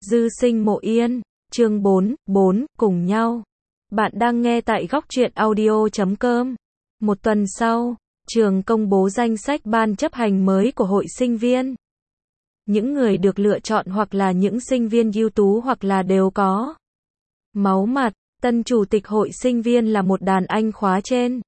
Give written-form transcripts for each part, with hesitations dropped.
Dư sinh mộ yên, chương 4, cùng nhau. Bạn đang nghe tại góc truyện audio.com. Một tuần sau, trường công bố danh sách ban chấp hành mới của hội sinh viên. Những người được lựa chọn hoặc là những sinh viên ưu tú hoặc là đều có máu mặt. Tân chủ tịch hội sinh viên là một đàn anh khóa trên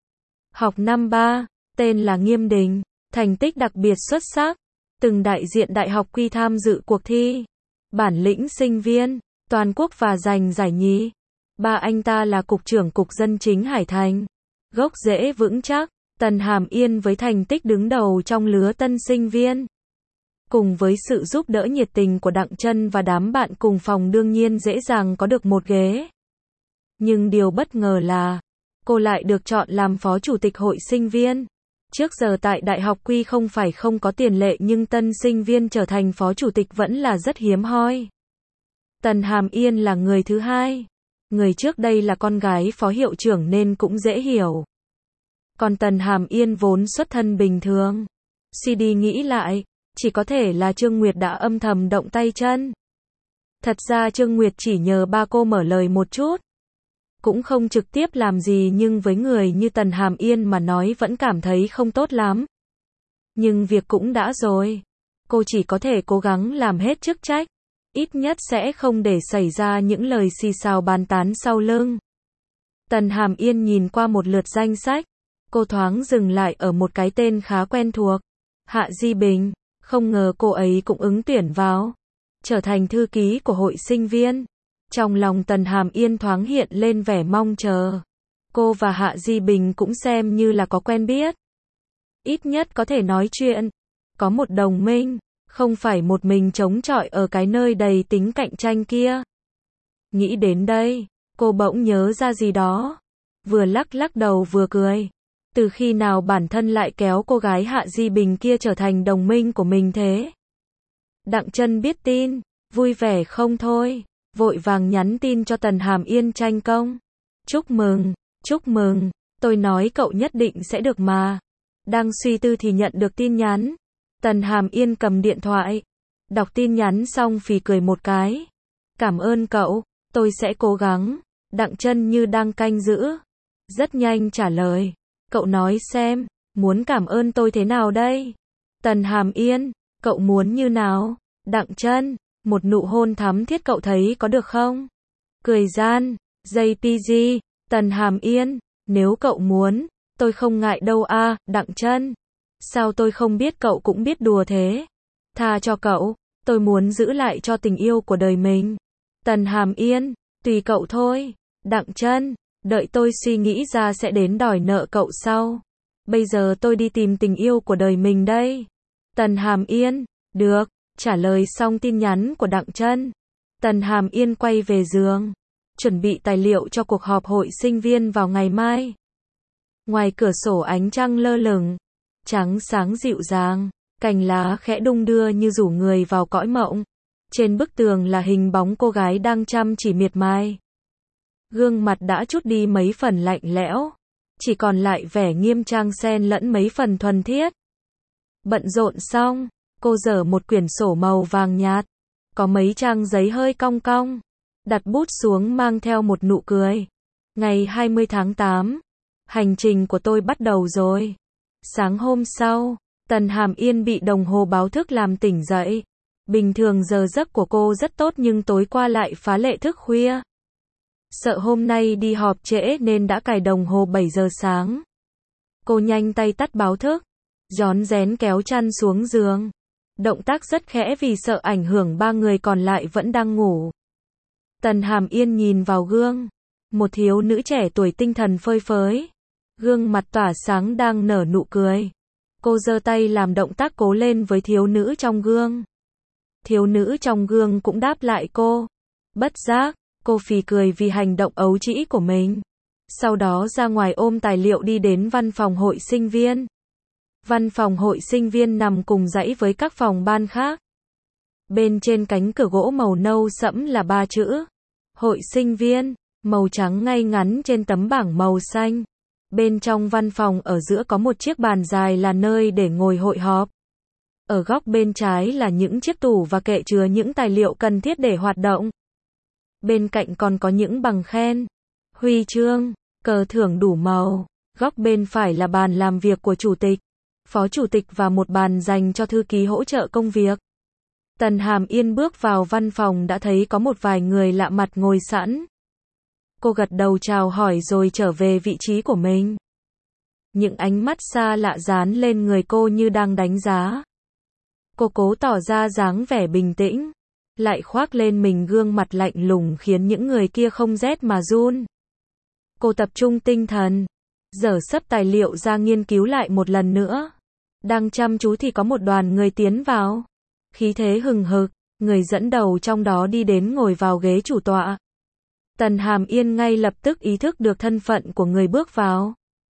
học năm 3, tên là Nghiêm Đình, thành tích đặc biệt xuất sắc, từng đại diện đại học quy tham dự cuộc thi bản lĩnh sinh viên toàn quốc và giành giải nhì. Ba anh ta là cục trưởng cục dân chính Hải Thành, gốc rễ vững chắc. Tần Hàm Yên với thành tích đứng đầu trong lứa tân sinh viên, cùng với sự giúp đỡ nhiệt tình của Đặng Chân và đám bạn cùng phòng đương nhiên dễ dàng có được một ghế. Nhưng điều bất ngờ là, cô lại được chọn làm phó chủ tịch hội sinh viên. Trước giờ tại đại học Quy không phải không có tiền lệ nhưng tân sinh viên trở thành phó chủ tịch vẫn là rất hiếm hoi. Tần Hàm Yên là người thứ hai. Người trước đây là con gái phó hiệu trưởng nên cũng dễ hiểu. Còn Tần Hàm Yên vốn xuất thân bình thường. Suy đi nghĩ lại, chỉ có thể là Trương Nguyệt đã âm thầm động tay chân. Thật ra Trương Nguyệt chỉ nhờ ba cô mở lời một chút, cũng không trực tiếp làm gì, nhưng với người như Tần Hàm Yên mà nói vẫn cảm thấy không tốt lắm. Nhưng việc cũng đã rồi, cô chỉ có thể cố gắng làm hết chức trách, ít nhất sẽ không để xảy ra những lời xì xào bàn tán sau lưng. Tần Hàm Yên nhìn qua một lượt danh sách, cô thoáng dừng lại ở một cái tên khá quen thuộc, Hạ Di Bình, không ngờ cô ấy cũng ứng tuyển vào, trở thành thư ký của hội sinh viên. Trong lòng Tần Hàm Yên thoáng hiện lên vẻ mong chờ. Cô và Hạ Di Bình cũng xem như là có quen biết. Ít nhất có thể nói chuyện, có một đồng minh, không phải một mình chống chọi ở cái nơi đầy tính cạnh tranh kia. Nghĩ đến đây, cô bỗng nhớ ra gì đó, vừa lắc lắc đầu vừa cười. Từ khi nào bản thân lại kéo cô gái Hạ Di Bình kia trở thành đồng minh của mình thế? Đặng Chân biết tin, vui vẻ không thôi, vội vàng nhắn tin cho Tần Hàm Yên tranh công. Chúc mừng, tôi nói cậu nhất định sẽ được mà. Đang suy tư thì nhận được tin nhắn. Tần Hàm Yên cầm điện thoại, đọc tin nhắn xong phì cười một cái. Cảm ơn cậu, tôi sẽ cố gắng. Đặng Chân như đang canh giữ, rất nhanh trả lời. Cậu nói xem, muốn cảm ơn tôi thế nào đây? Tần Hàm Yên, cậu muốn như nào? Đặng Chân, một nụ hôn thắm thiết cậu thấy có được không? Cười gian, JPG, Tần Hàm Yên, nếu cậu muốn, tôi không ngại đâu a. Đặng Chân, sao tôi không biết cậu cũng biết đùa thế? Tha cho cậu, tôi muốn giữ lại cho tình yêu của đời mình. Tần Hàm Yên, tùy cậu thôi. Đặng Chân, đợi tôi suy nghĩ ra sẽ đến đòi nợ cậu sau. Bây giờ tôi đi tìm tình yêu của đời mình đây. Tần Hàm Yên, được. Trả lời xong tin nhắn của Đặng Chân, Tần Hàm Yên quay về giường, chuẩn bị tài liệu cho cuộc họp hội sinh viên vào ngày mai. Ngoài cửa sổ ánh trăng lơ lửng, trắng sáng dịu dàng, cành lá khẽ đung đưa như rủ người vào cõi mộng. Trên bức tường là hình bóng cô gái đang chăm chỉ miệt mài. Gương mặt đã chút đi mấy phần lạnh lẽo, chỉ còn lại vẻ nghiêm trang xen lẫn mấy phần thuần thiết. Bận rộn xong, cô dở một quyển sổ màu vàng nhạt, có mấy trang giấy hơi cong cong, đặt bút xuống mang theo một nụ cười. Ngày 20 tháng 8, hành trình của tôi bắt đầu rồi. Sáng hôm sau, Tần Hàm Yên bị đồng hồ báo thức làm tỉnh dậy. Bình thường giờ giấc của cô rất tốt nhưng tối qua lại phá lệ thức khuya. Sợ hôm nay đi họp trễ nên đã cài đồng hồ 7 giờ sáng. Cô nhanh tay tắt báo thức, rón rén kéo chăn xuống giường. Động tác rất khẽ vì sợ ảnh hưởng ba người còn lại vẫn đang ngủ. Tần Hàm Yên nhìn vào gương, một thiếu nữ trẻ tuổi tinh thần phơi phới, gương mặt tỏa sáng đang nở nụ cười. Cô giơ tay làm động tác cố lên với thiếu nữ trong gương. Thiếu nữ trong gương cũng đáp lại cô. Bất giác, cô phì cười vì hành động ấu trĩ của mình. Sau đó ra ngoài ôm tài liệu đi đến văn phòng hội sinh viên. Văn phòng hội sinh viên nằm cùng dãy với các phòng ban khác. Bên trên cánh cửa gỗ màu nâu sẫm là 3 chữ hội sinh viên, màu trắng ngay ngắn trên tấm bảng màu xanh. Bên trong văn phòng ở giữa có một chiếc bàn dài là nơi để ngồi hội họp. Ở góc bên trái là những chiếc tủ và kệ chứa những tài liệu cần thiết để hoạt động. Bên cạnh còn có những bằng khen, huy chương, cờ thưởng đủ màu. Góc bên phải là bàn làm việc của chủ tịch, phó chủ tịch và một bàn dành cho thư ký hỗ trợ công việc. Tần Hàm Yên bước vào văn phòng đã thấy có một vài người lạ mặt ngồi sẵn. Cô gật đầu chào hỏi rồi trở về vị trí của mình. Những ánh mắt xa lạ dán lên người cô như đang đánh giá. Cô cố tỏ ra dáng vẻ bình tĩnh, lại khoác lên mình gương mặt lạnh lùng khiến những người kia không rét mà run. Cô tập trung tinh thần, dở sấp tài liệu ra nghiên cứu lại một lần nữa. Đang chăm chú thì có một đoàn người tiến vào. Khí thế hừng hực, người dẫn đầu trong đó đi đến ngồi vào ghế chủ tọa. Tần Hàm Yên ngay lập tức ý thức được thân phận của người bước vào.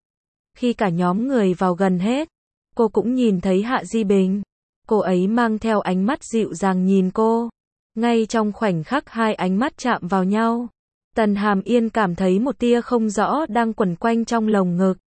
Khi cả nhóm người vào gần hết, cô cũng nhìn thấy Hạ Di Bình. Cô ấy mang theo ánh mắt dịu dàng nhìn cô. Ngay trong khoảnh khắc hai ánh mắt chạm vào nhau, Tần Hàm Yên cảm thấy một tia không rõ đang quẩn quanh trong lồng ngực.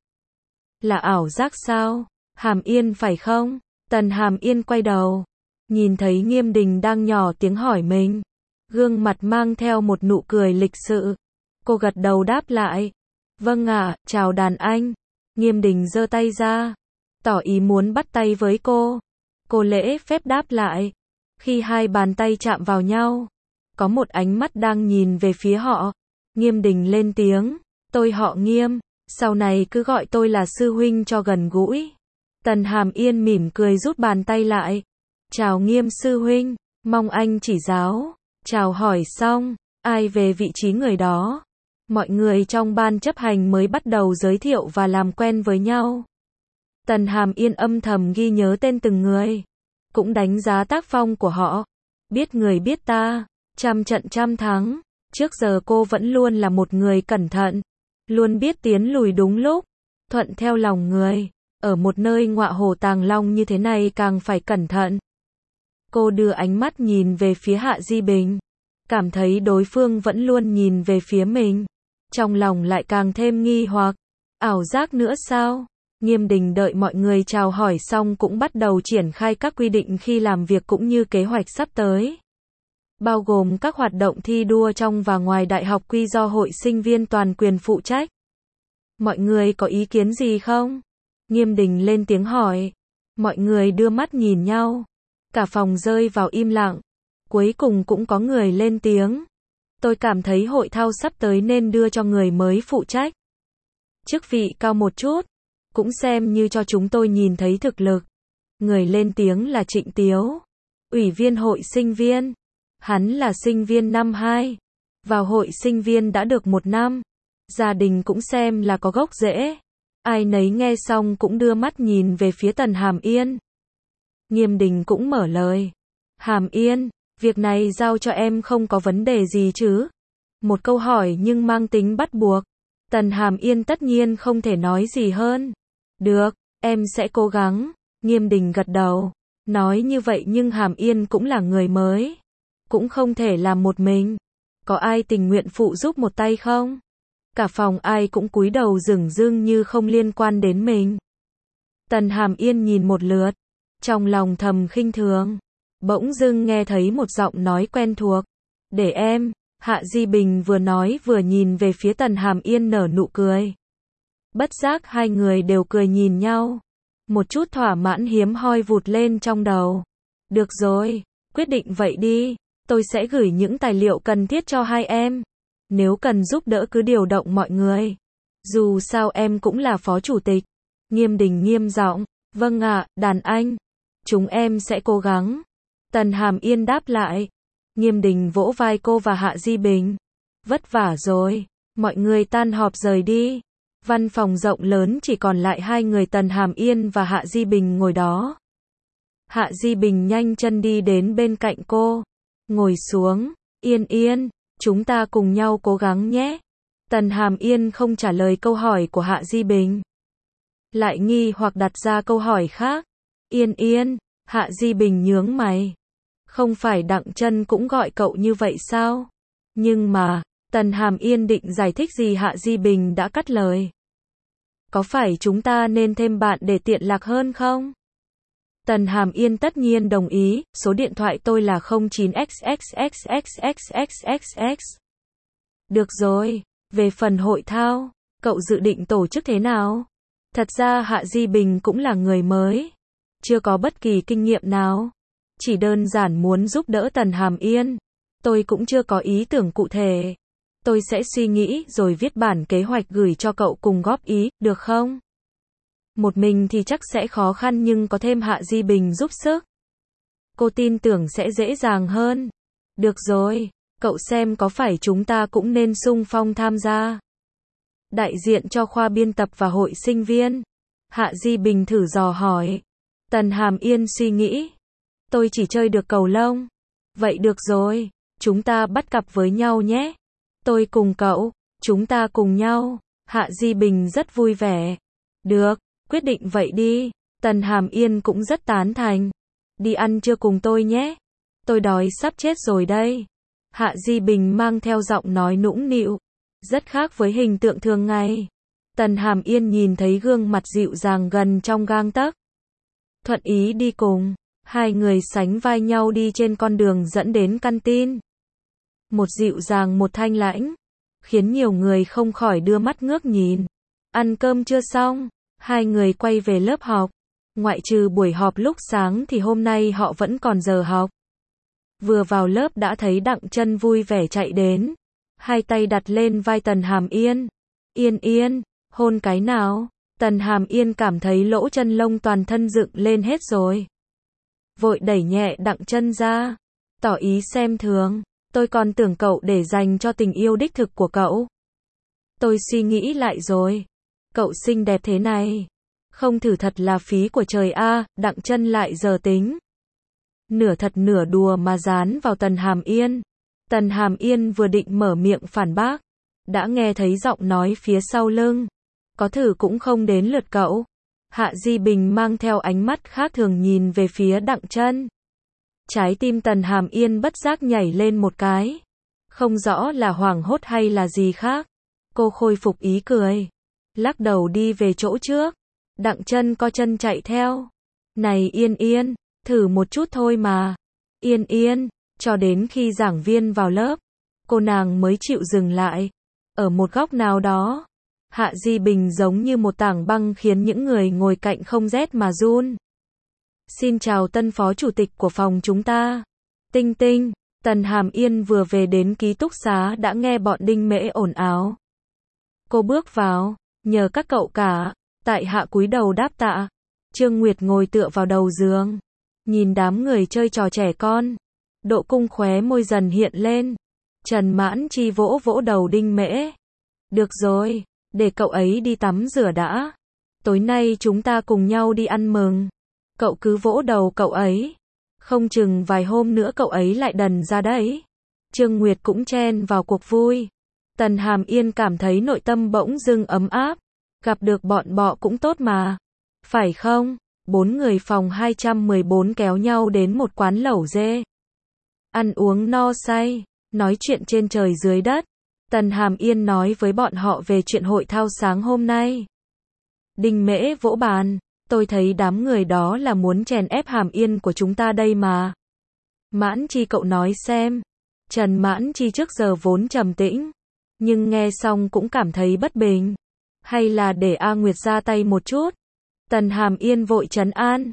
Là ảo giác sao? Hàm Yên phải không? Tần Hàm Yên quay đầu, nhìn thấy Nghiêm Đình đang nhỏ tiếng hỏi mình. Gương mặt mang theo một nụ cười lịch sự. Cô gật đầu đáp lại. Vâng ạ, chào đàn anh. Nghiêm Đình giơ tay ra, tỏ ý muốn bắt tay với cô. Cô lễ phép đáp lại. Khi hai bàn tay chạm vào nhau, có một ánh mắt đang nhìn về phía họ. Nghiêm Đình lên tiếng. Tôi họ Nghiêm, sau này cứ gọi tôi là sư huynh cho gần gũi. Tần Hàm Yên mỉm cười rút bàn tay lại. Chào Nghiêm sư huynh, mong anh chỉ giáo. Chào hỏi xong, ai về vị trí người đó. Mọi người trong ban chấp hành mới bắt đầu giới thiệu và làm quen với nhau. Tần Hàm Yên âm thầm ghi nhớ tên từng người, cũng đánh giá tác phong của họ. Biết người biết ta, trăm trận trăm thắng. Trước giờ cô vẫn luôn là một người cẩn thận, luôn biết tiến lùi đúng lúc, thuận theo lòng người. Ở một nơi ngọa hổ tàng long như thế này càng phải cẩn thận. Cô đưa ánh mắt nhìn về phía Hạ Di Bình, cảm thấy đối phương vẫn luôn nhìn về phía mình. Trong lòng lại càng thêm nghi hoặc. Ảo giác nữa sao? Nghiêm Đình đợi mọi người chào hỏi xong cũng bắt đầu triển khai các quy định khi làm việc cũng như kế hoạch sắp tới. Bao gồm các hoạt động thi đua trong và ngoài đại học quy do hội sinh viên toàn quyền phụ trách. Mọi người có ý kiến gì không? Nghiêm Đình lên tiếng hỏi. Mọi người đưa mắt nhìn nhau. Cả phòng rơi vào im lặng. Cuối cùng cũng có người lên tiếng. Tôi cảm thấy hội thao sắp tới nên đưa cho người mới phụ trách. Chức vị cao một chút, cũng xem như cho chúng tôi nhìn thấy thực lực. Người lên tiếng là Trịnh Tiếu, ủy viên hội sinh viên. Hắn là sinh viên năm 2, vào hội sinh viên đã được 1 năm. Gia đình cũng xem là có gốc rễ. Ai nấy nghe xong cũng đưa mắt nhìn về phía Tần Hàm Yên. Nghiêm Đình cũng mở lời. Hàm Yên, việc này giao cho em không có vấn đề gì chứ? Một câu hỏi nhưng mang tính bắt buộc. Tần Hàm Yên tất nhiên không thể nói gì hơn. Được, em sẽ cố gắng. Nghiêm Đình gật đầu. Nói như vậy nhưng Hàm Yên cũng là người mới, cũng không thể làm một mình. Có ai tình nguyện phụ giúp một tay không? Cả phòng ai cũng cúi đầu dửng dưng như không liên quan đến mình. Tần Hàm Yên nhìn một lượt, trong lòng thầm khinh thường. Bỗng dưng nghe thấy một giọng nói quen thuộc. Để em. Hạ Di Bình vừa nói vừa nhìn về phía Tần Hàm Yên nở nụ cười. Bất giác hai người đều cười nhìn nhau. Một chút thỏa mãn hiếm hoi vụt lên trong đầu. Được rồi, quyết định vậy đi. Tôi sẽ gửi những tài liệu cần thiết cho hai em. Nếu cần giúp đỡ cứ điều động mọi người. Dù sao em cũng là phó chủ tịch. Nghiêm Đình nghiêm giọng. Vâng ạ, đàn anh. Chúng em sẽ cố gắng. Tần Hàm Yên đáp lại. Nghiêm Đình vỗ vai cô và Hạ Di Bình. Vất vả rồi. Mọi người tan họp rời đi. Văn phòng rộng lớn chỉ còn lại hai người Tần Hàm Yên và Hạ Di Bình ngồi đó. Hạ Di Bình nhanh chân đi đến bên cạnh cô. Ngồi xuống. Yên Yên, chúng ta cùng nhau cố gắng nhé. Tần Hàm Yên không trả lời câu hỏi của Hạ Di Bình, lại nghi hoặc đặt ra câu hỏi khác. Yên Yên, Hạ Di Bình nhướng mày. Không phải Đặng Chân cũng gọi cậu như vậy sao? Nhưng mà, Tần Hàm Yên định giải thích gì Hạ Di Bình đã cắt lời. Có phải chúng ta nên thêm bạn để tiện lạc hơn không? Tần Hàm Yên tất nhiên đồng ý, số điện thoại tôi là 09xxxxxxxxx. Được rồi, về phần hội thao, cậu dự định tổ chức thế nào? Thật ra Hạ Di Bình cũng là người mới, chưa có bất kỳ kinh nghiệm nào, chỉ đơn giản muốn giúp đỡ Tần Hàm Yên. Tôi cũng chưa có ý tưởng cụ thể. Tôi sẽ suy nghĩ rồi viết bản kế hoạch gửi cho cậu cùng góp ý, được không? Một mình thì chắc sẽ khó khăn nhưng có thêm Hạ Di Bình giúp sức, cô tin tưởng sẽ dễ dàng hơn. Được rồi, cậu xem có phải chúng ta cũng nên xung phong tham gia. Đại diện cho khoa biên tập và hội sinh viên. Hạ Di Bình thử dò hỏi. Tần Hàm Yên suy nghĩ. Tôi chỉ chơi được cầu lông. Vậy được rồi, chúng ta bắt cặp với nhau nhé. Tôi cùng cậu, chúng ta cùng nhau. Hạ Di Bình rất vui vẻ. Được, quyết định vậy đi. Tần Hàm Yên cũng rất tán thành. Đi ăn trưa cùng tôi nhé. Tôi đói sắp chết rồi đây. Hạ Di Bình mang theo giọng nói nũng nịu, rất khác với hình tượng thường ngày. Tần Hàm Yên nhìn thấy gương mặt dịu dàng gần trong gang tấc, thuận ý đi cùng. Hai người sánh vai nhau đi trên con đường dẫn đến căn tin. Một dịu dàng một thanh lãnh, khiến nhiều người không khỏi đưa mắt ngước nhìn. Ăn cơm chưa xong, hai người quay về lớp học. Ngoại trừ buổi họp lúc sáng thì hôm nay họ vẫn còn giờ học. Vừa vào lớp đã thấy Đặng Chân vui vẻ chạy đến, hai tay đặt lên vai Tần Hàm Yên. Yên Yên, hôn cái nào? Tần Hàm Yên cảm thấy lỗ chân lông toàn thân dựng lên hết rồi. Vội đẩy nhẹ Đặng Chân ra, tỏ ý xem thường. Tôi còn tưởng cậu để dành cho tình yêu đích thực của cậu. Tôi suy nghĩ lại rồi. Cậu xinh đẹp thế này, không thử thật là phí của trời a. Đặng Chân lại giờ tính. Nửa thật nửa đùa mà dán vào Tần Hàm Yên. Tần Hàm Yên vừa định mở miệng phản bác, đã nghe thấy giọng nói phía sau lưng. Có thử cũng không đến lượt cậu. Hạ Di Bình mang theo ánh mắt khác thường nhìn về phía Đặng Chân. Trái tim Tần Hàm Yên bất giác nhảy lên một cái. Không rõ là hoảng hốt hay là gì khác. Cô khôi phục ý cười, lắc đầu đi về chỗ trước. Đặng Chân co chân chạy theo. Này Yên Yên, thử một chút thôi mà. Yên Yên, cho đến khi giảng viên vào lớp, cô nàng mới chịu dừng lại. Ở một góc nào đó, Hạ Di Bình giống như một tảng băng khiến những người ngồi cạnh không rét mà run. Xin chào tân phó chủ tịch của phòng chúng ta. Tinh Tinh. Tần Hàm Yên vừa về đến ký túc xá đã nghe bọn Đinh Mễ ồn ào. Cô bước vào, nhờ các cậu cả. Tại hạ cúi đầu đáp tạ. Trương Nguyệt ngồi tựa vào đầu giường, nhìn đám người chơi trò trẻ con. Độ Cung khóe môi dần hiện lên. Trần Mãn Chi vỗ vỗ đầu Đinh Mễ. Được rồi, để cậu ấy đi tắm rửa đã. Tối nay chúng ta cùng nhau đi ăn mừng. Cậu cứ vỗ đầu cậu ấy. Không chừng vài hôm nữa cậu ấy lại đần ra đấy. Trương Nguyệt cũng chen vào cuộc vui. Tần Hàm Yên cảm thấy nội tâm bỗng dưng ấm áp. Gặp được bọn bọ cũng tốt mà. Phải không? 4 người phòng 214 kéo nhau đến một quán lẩu dê. Ăn uống no say, nói chuyện trên trời dưới đất. Tần Hàm Yên nói với bọn họ về chuyện hội thao sáng hôm nay. Đinh Mễ vỗ bàn. Tôi thấy đám người đó là muốn chèn ép Hàm Yên của chúng ta đây mà. Mãn Chi cậu nói xem. Trần Mãn Chi trước giờ vốn trầm tĩnh, nhưng nghe xong cũng cảm thấy bất bình. Hay là để A Nguyệt ra tay một chút? Tần Hàm Yên vội trấn an.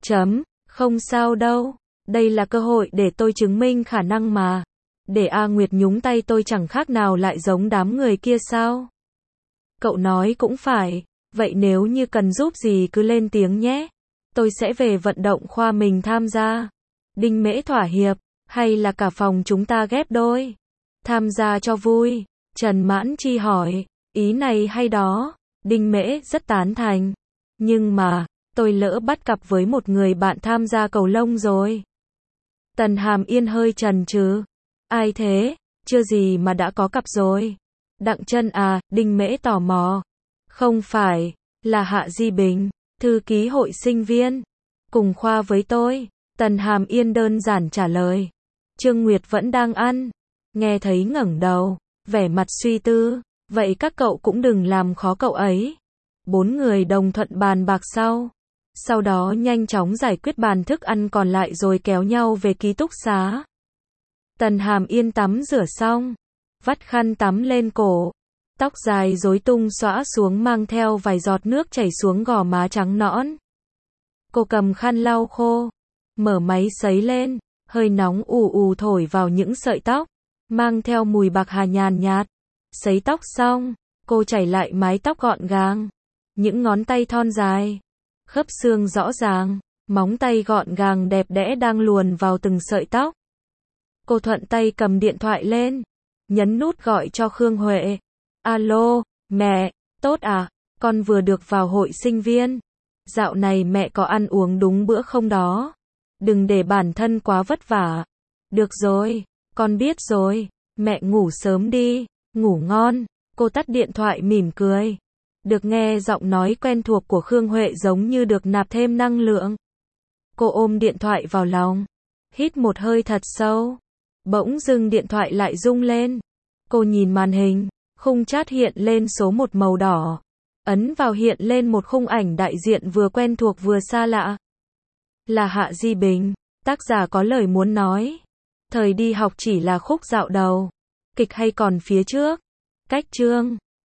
Không sao đâu. Đây là cơ hội để tôi chứng minh khả năng mà. Để A Nguyệt nhúng tay tôi chẳng khác nào lại giống đám người kia sao? Cậu nói cũng phải. Vậy nếu như cần giúp gì cứ lên tiếng nhé. Tôi sẽ về vận động khoa mình tham gia. Đinh Mễ thỏa hiệp. Hay là cả phòng chúng ta ghép đôi? Tham gia cho vui. Trần Mãn Chi hỏi. Ý này hay đó. Đinh Mễ rất tán thành. Nhưng mà, tôi lỡ bắt cặp với một người bạn tham gia cầu lông rồi. Tần Hàm Yên hơi chần chừ. Ai thế? Chưa gì mà đã có cặp rồi. Đặng Chân à? Đinh Mễ tò mò. Không phải, là Hạ Di Bình, thư ký hội sinh viên. Cùng khoa với tôi. Tần Hàm Yên đơn giản trả lời. Trương Nguyệt vẫn đang ăn. Nghe thấy ngẩng đầu, vẻ mặt suy tư. Vậy các cậu cũng đừng làm khó cậu ấy. 4 người đồng thuận bàn bạc sau. Sau đó nhanh chóng giải quyết bàn thức ăn còn lại rồi kéo nhau về ký túc xá. Tần Hàm Yên tắm rửa xong, vắt khăn tắm lên cổ, tóc dài rối tung xõa xuống mang theo vài giọt nước chảy xuống gò má trắng nõn. Cô cầm khăn lau khô, mở máy sấy lên, hơi nóng ù ù thổi vào những sợi tóc, mang theo mùi bạc hà nhàn nhạt. Sấy tóc xong, cô chải lại mái tóc gọn gàng, những ngón tay thon dài, khớp xương rõ ràng, móng tay gọn gàng đẹp đẽ đang luồn vào từng sợi tóc. Cô thuận tay cầm điện thoại lên, nhấn nút gọi cho Khương Huệ. Alo, mẹ, tốt à, con vừa được vào hội sinh viên. Dạo này mẹ có ăn uống đúng bữa không đó? Đừng để bản thân quá vất vả. Được rồi, con biết rồi, mẹ ngủ sớm đi, ngủ ngon. Cô tắt điện thoại mỉm cười. Được nghe giọng nói quen thuộc của Khương Huệ giống như được nạp thêm năng lượng. Cô ôm điện thoại vào lòng, hít một hơi thật sâu. Bỗng dưng điện thoại lại rung lên. Cô nhìn màn hình, khung chat hiện lên số 1 màu đỏ. Ấn vào hiện lên một khung ảnh đại diện vừa quen thuộc vừa xa lạ. Là Hạ Di Bình, tác giả có lời muốn nói. Thời đi học chỉ là khúc dạo đầu. Kịch hay còn phía trước. Cách chương